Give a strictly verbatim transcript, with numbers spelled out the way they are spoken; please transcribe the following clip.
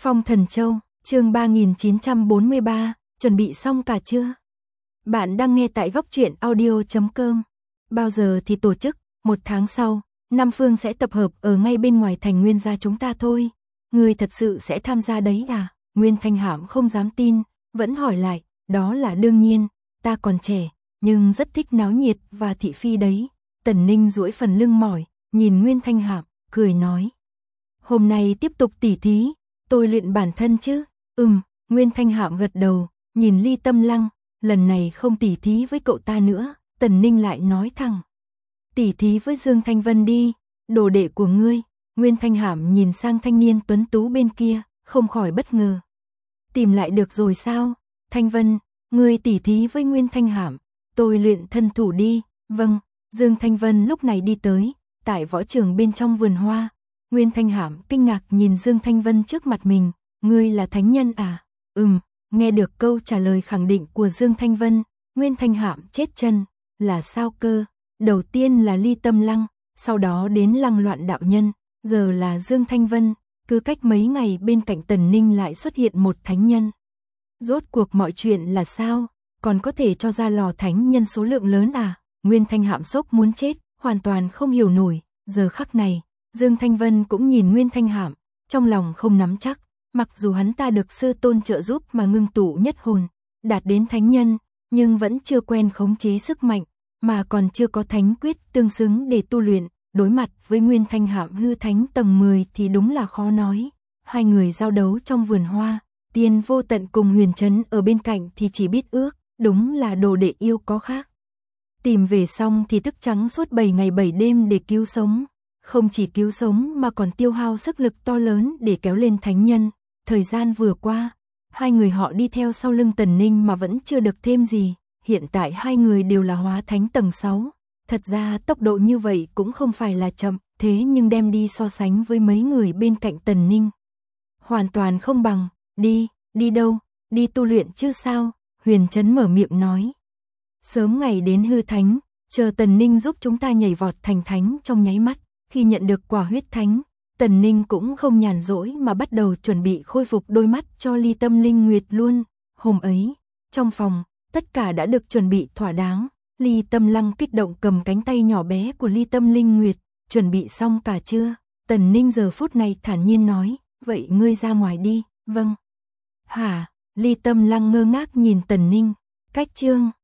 Phong Thần Châu, chương ba nghìn chín trăm bốn mươi ba, chuẩn bị xong cả chưa? Bạn đang nghe tại góc truyện audio chấm com. Bao giờ thì tổ chức? Một tháng sau, Nam Phương sẽ tập hợp ở ngay bên ngoài thành Nguyên gia chúng ta thôi. Ngươi thật sự sẽ tham gia đấy à? Nguyên Thanh Hãm không dám tin, vẫn hỏi lại, đó là đương nhiên, ta còn trẻ, nhưng rất thích náo nhiệt và thị phi đấy. Tần Ninh duỗi phần lưng mỏi, nhìn Nguyên Thanh Hãm, cười nói. Hôm nay tiếp tục tỉ thí, tôi luyện bản thân chứ? Ừm, Nguyên Thanh Hãm gật đầu, nhìn Ly Tâm Lăng, lần này không tỉ thí với cậu ta nữa. Tần Ninh lại nói thẳng. Tỉ thí với Dương Thanh Vân đi, đồ đệ của ngươi. Nguyên Thanh Hãm nhìn sang thanh niên tuấn tú bên kia, không khỏi bất ngờ. Tìm lại được rồi sao? Thanh Vân, ngươi tỉ thí với Nguyên Thanh Hãm, tôi luyện thân thủ đi. Vâng, Dương Thanh Vân lúc này đi tới, tại võ trường bên trong vườn hoa. Nguyên Thanh Hãm kinh ngạc nhìn Dương Thanh Vân trước mặt mình, ngươi là thánh nhân à? Ừm, nghe được câu trả lời khẳng định của Dương Thanh Vân, Nguyên Thanh Hãm chết chân, là sao cơ? Đầu tiên là Ly Tâm Lăng, sau đó đến Lăng Loạn đạo nhân, giờ là Dương Thanh Vân, cứ cách mấy ngày bên cạnh Tần Ninh lại xuất hiện một thánh nhân. Rốt cuộc mọi chuyện là sao? Còn có thể cho ra lò thánh nhân số lượng lớn à? Nguyên Thanh Hãm sốc muốn chết, hoàn toàn không hiểu nổi. Giờ khắc này, Dương Thanh Vân cũng nhìn Nguyên Thanh Hãm, trong lòng không nắm chắc, mặc dù hắn ta được sư tôn trợ giúp mà ngưng tụ nhất hồn, đạt đến thánh nhân, nhưng vẫn chưa quen khống chế sức mạnh, mà còn chưa có thánh quyết tương xứng để tu luyện. Đối mặt với Nguyên Thanh Hãm hư thánh tầng mười thì đúng là khó nói. Hai người giao đấu trong vườn hoa, Tiên Vô Tận cùng Huyền Trấn ở bên cạnh thì chỉ biết ước, đúng là đồ đệ yêu có khác. Tìm về xong thì thức trắng suốt bảy ngày bảy đêm để cứu sống, không chỉ cứu sống mà còn tiêu hao sức lực to lớn để kéo lên thánh nhân. Thời gian vừa qua, hai người họ đi theo sau lưng Tần Ninh mà vẫn chưa được thêm gì, hiện tại hai người đều là hóa thánh tầng sáu. Thật ra tốc độ như vậy cũng không phải là chậm, thế nhưng đem đi so sánh với mấy người bên cạnh Tần Ninh, hoàn toàn không bằng. Đi, đi đâu? Đi tu luyện chứ sao? Huyền Trấn mở miệng nói. Sớm ngày đến hư thánh, chờ Tần Ninh giúp chúng ta nhảy vọt thành thánh trong nháy mắt. Khi nhận được quả huyết thánh, Tần Ninh cũng không nhàn rỗi mà bắt đầu chuẩn bị khôi phục đôi mắt cho Ly Tâm Linh Nguyệt luôn. Hôm ấy, trong phòng, tất cả đã được chuẩn bị thỏa đáng. Ly Tâm Lăng kích động cầm cánh tay nhỏ bé của Ly Tâm Linh Nguyệt, chuẩn bị xong cả chưa? Tần Ninh giờ phút này thản nhiên nói, vậy ngươi ra ngoài đi. Vâng. Hả? Ly Tâm Lăng ngơ ngác nhìn Tần Ninh, cách chương.